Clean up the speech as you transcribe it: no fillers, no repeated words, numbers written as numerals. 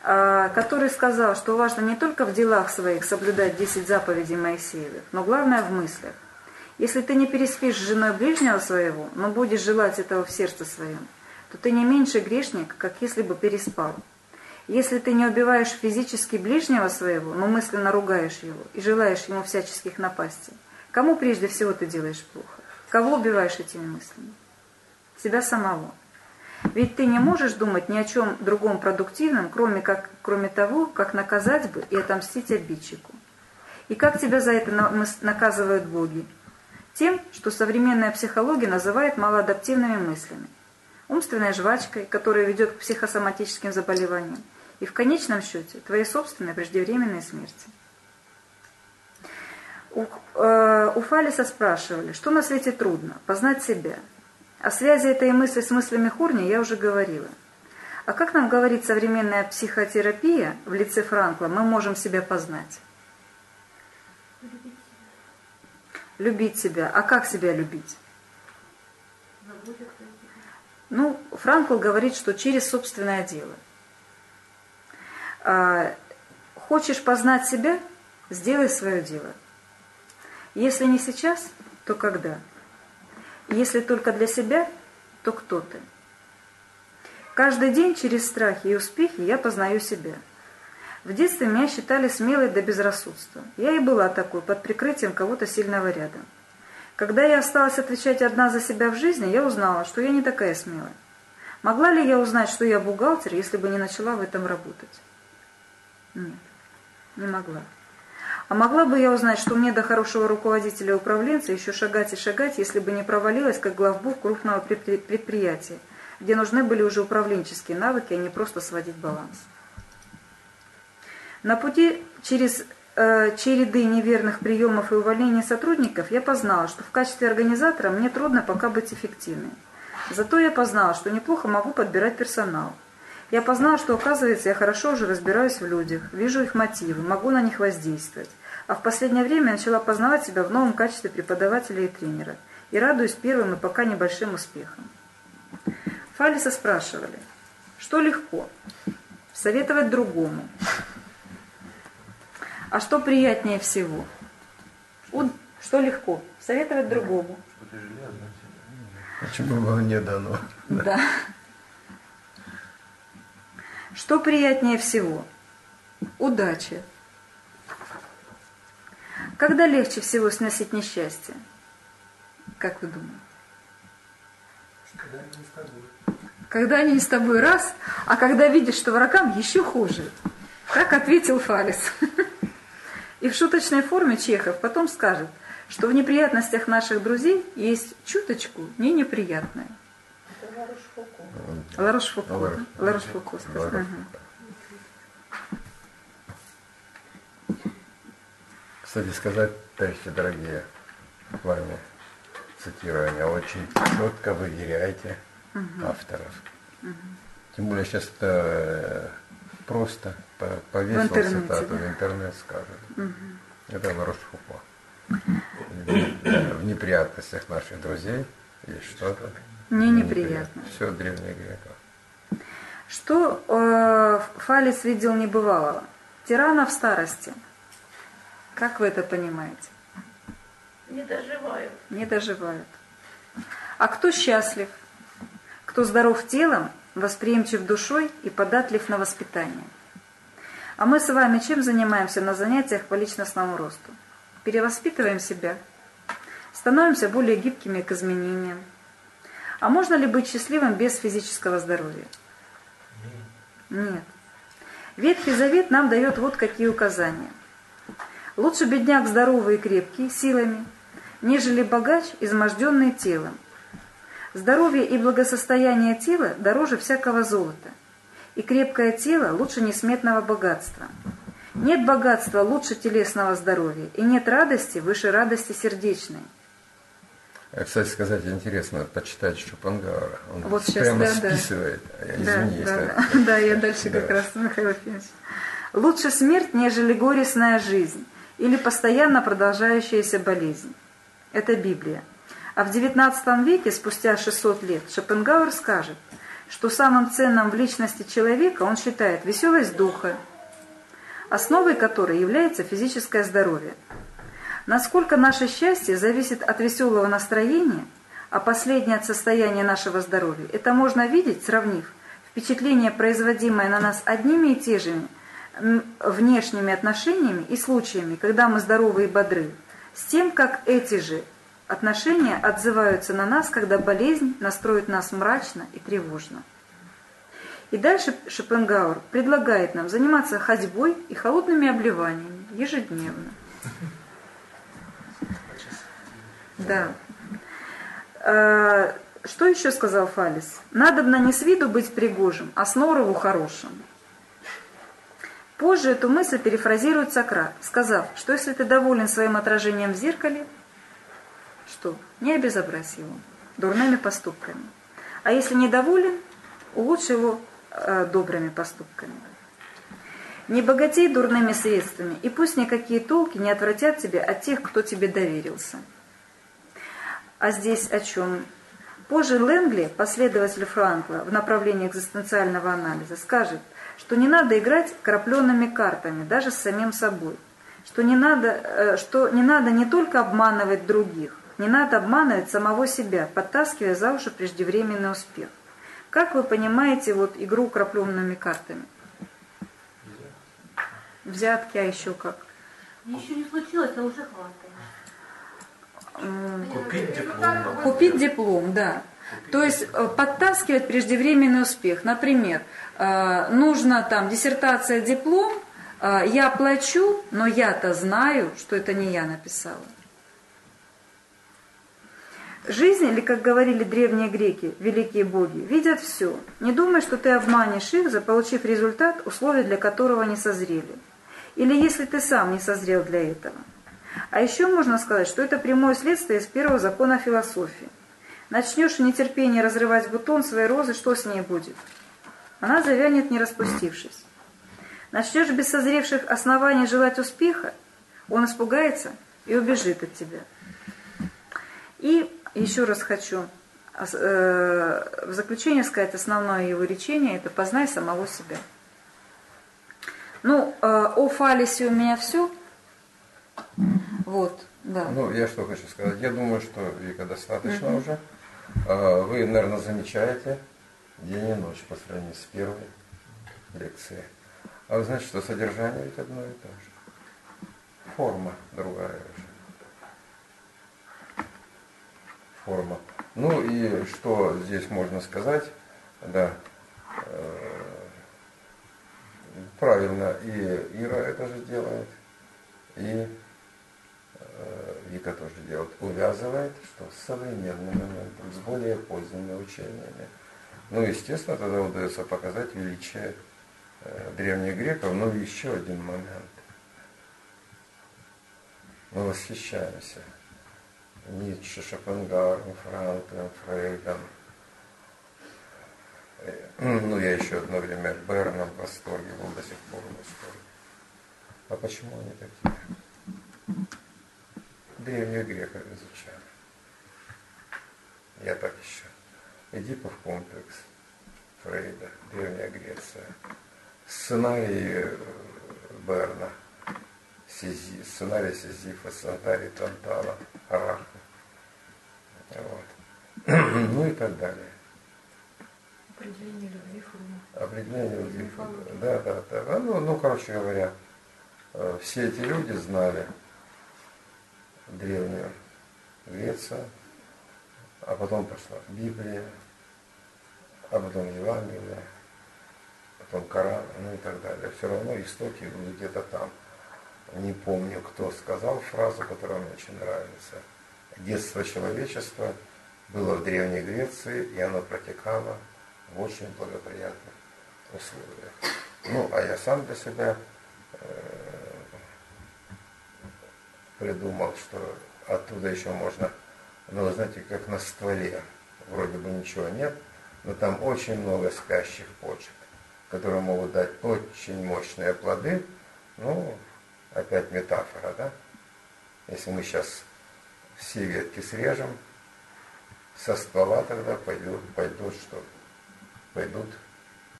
который сказал, что важно не только в делах своих соблюдать 10 заповедей Моисеевых, но главное в мыслях. Если ты не переспишь с женой ближнего своего, но будешь желать этого в сердце своем, то ты не меньше грешник, как если бы переспал. Если ты не убиваешь физически ближнего своего, но мысленно ругаешь его и желаешь ему всяческих напастей, кому прежде всего ты делаешь плохо? Кого убиваешь этими мыслями? Себя самого. Ведь ты не можешь думать ни о чем другом продуктивном, кроме того, как наказать бы и отомстить обидчику. И как тебя за это наказывают боги? Тем, что современная психология называет малоадаптивными мыслями, умственной жвачкой, которая ведет к психосоматическим заболеваниям, и в конечном счете твоей собственной преждевременной смерти. У Фалеса спрашивали, что на свете трудно, познать себя. О связи этой мысли с мыслями Хорни я уже говорила. А как нам говорит современная психотерапия в лице Франкла, мы можем себя познать? Любить себя. А как себя любить? Ну, Франкл говорит, что через собственное дело. Хочешь познать себя? Сделай свое дело. Если не сейчас, то когда? Если только для себя, то кто ты? Каждый день через страхи и успехи я познаю себя. В детстве меня считали смелой до безрассудства. Я и была такой, под прикрытием кого-то сильного рядом. Когда я осталась отвечать одна за себя в жизни, я узнала, что я не такая смелая. Могла ли я узнать, что я бухгалтер, если бы не начала в этом работать? Нет, не могла. А могла бы я узнать, что мне до хорошего руководителя-управленца еще шагать и шагать, если бы не провалилась как главбух крупного предприятия, где нужны были уже управленческие навыки, а не просто сводить баланс. На пути через череды неверных приемов и увольнения сотрудников я познала, что в качестве организатора мне трудно пока быть эффективной. Зато я познала, что неплохо могу подбирать персонал. Я познала, что, оказывается, я хорошо уже разбираюсь в людях, вижу их мотивы, могу на них воздействовать. А в последнее время я начала познавать себя в новом качестве преподавателя и тренера и радуюсь первым и пока небольшим успехам. Фалеса спрашивали, что легко? Советовать другому. А что приятнее всего? Что легко? Советовать другому. Почему вам не дано? Да. Что приятнее всего? Удача. Когда легче всего сносить несчастье? Как вы думаете? Когда они не с тобой. Когда они не с тобой раз, а когда видишь, что врагам еще хуже. Так ответил Фалес. И в шуточной форме Чехов потом скажет, что в неприятностях наших друзей есть чуточку не неприятное. Ларош-Фуко. Ларош-Фуко сказал. Кстати сказать, товарищи дорогие, в вами цитирование, очень четко выделяете авторов. Тем более сейчас это просто повесил цитату в интернет, скажет. Это Ларош-Фуко. В неприятностях наших друзей есть что-то неприятно. Все древних греков. Что Фалес видел небывалого? Тирана в старости. Как вы это понимаете? Не доживают. Не доживают. А кто счастлив? Кто здоров телом, восприимчив душой и податлив на воспитание? А мы с вами чем занимаемся на занятиях по личностному росту? Перевоспитываем себя. Становимся более гибкими к изменениям. А можно ли быть счастливым без физического здоровья? Нет. Ветхий Завет нам дает вот какие указания. Лучше бедняк здоровый и крепкий, силами, нежели богач, изможденный телом. Здоровье и благосостояние тела дороже всякого золота, и крепкое тело лучше несметного богатства. Нет богатства лучше телесного здоровья, и нет радости выше радости сердечной. Кстати сказать, интересно почитать Шопенгауэра. Он вот прямо сейчас, списывает. Да, я дальше как раз, Михаил Ефимович. Лучше смерть, нежели горестная жизнь или постоянно продолжающаяся болезнь. Это Библия. А в XIX веке, спустя 600 лет, Шопенгауэр скажет, что самым ценным в личности человека он считает веселость духа, основой которой является физическое здоровье. Насколько наше счастье зависит от веселого настроения, а последнее от состояния нашего здоровья, это можно видеть, сравнив впечатление, производимое на нас одними и те же внешними отношениями и случаями, когда мы здоровы и бодры, с тем, как эти же отношения отзываются на нас, когда болезнь настроит нас мрачно и тревожно. И дальше Шопенгауэр предлагает нам заниматься ходьбой и холодными обливаниями ежедневно. Да. Что еще сказал Фалес? Надобно не с виду быть пригожим, а с норову хорошим. Позже эту мысль перефразирует Сократ, сказав, что если ты доволен своим отражением в зеркале, что? Не обезобразь его дурными поступками. А если недоволен, улучши его добрыми поступками. Не богатей дурными средствами, и пусть никакие толки не отвратят тебя от тех, кто тебе доверился. А здесь о чем? Позже Лэнгли, последователь Франкла в направлении экзистенциального анализа, скажет, что не надо играть крапленными картами, даже с самим собой, что не надо не только обманывать других, не надо обманывать самого себя, подтаскивая за уши преждевременный успех. Как вы понимаете вот игру крапленными картами? Взятки, а еще как? Еще не случилось, а уже хватает. Купить диплом. Купить диплом, да. То есть подтаскивать преждевременный успех. Например, нужна там диссертация, диплом, я плачу, но я-то знаю, что это не я написала. Жизнь, или, как говорили древние греки, великие боги, видят все. Не думай, что ты обманешь их, заполучив результат, условия для которого не созрели. Или если ты сам не созрел для этого. А еще можно сказать, что это прямое следствие из первого закона философии. Начнешь в нетерпении разрывать бутон своей розы, что с ней будет? Она завянет, не распустившись. Начнешь без созревших оснований желать успеха, он испугается и убежит от тебя. И еще раз хочу в заключение сказать, основное его речение – это «познай самого себя». Ну, о Фалесе у меня все. Вот, да. Ну, я что хочу сказать. Я думаю, что Вика достаточно уже. Вы, наверное, замечаете день и ночь по сравнению с первой лекцией. А вы знаете, что содержание ведь одно и то же. Форма другая уже. Форма. Ну и что здесь можно сказать? Да. Правильно, и Ира это же делает, и Вика тоже делает, увязывает, что с современным моментом, с более поздними учениями. Ну, естественно, тогда удается показать величие древних греков, но еще один момент. Мы восхищаемся Ницше, Шопенгауэром, Франклом, Фрейдом. Ну, я еще одно время Берном в восторге, был до сих пор в восторге. А почему они такие? Древних греков изучали. Я так еще. Эдипов комплекс Фрейда, Древняя Греция. Сценарий Берна, сценарий Сизифа, сценарий Тантала, Араха. Вот. Ну и так далее. Определение любви формы. Определение любви формы. Да. Ну, короче говоря, все эти люди знали Древнюю Грецию, а потом пошла Библия, а потом Евангелие, потом Коран, ну и так далее. Все равно истоки где-то там. Не помню, кто сказал фразу, которая мне очень нравится. Детство человечества было в Древней Греции, и оно протекало в очень благоприятных условиях. Ну, а я сам для себя придумал, что оттуда еще можно, ну, вы знаете, как на стволе, вроде бы ничего нет, но там очень много спящих почек, которые могут дать очень мощные плоды. Ну, опять метафора, да? Если мы сейчас все ветки срежем, со ствола тогда пойдут что? пойдут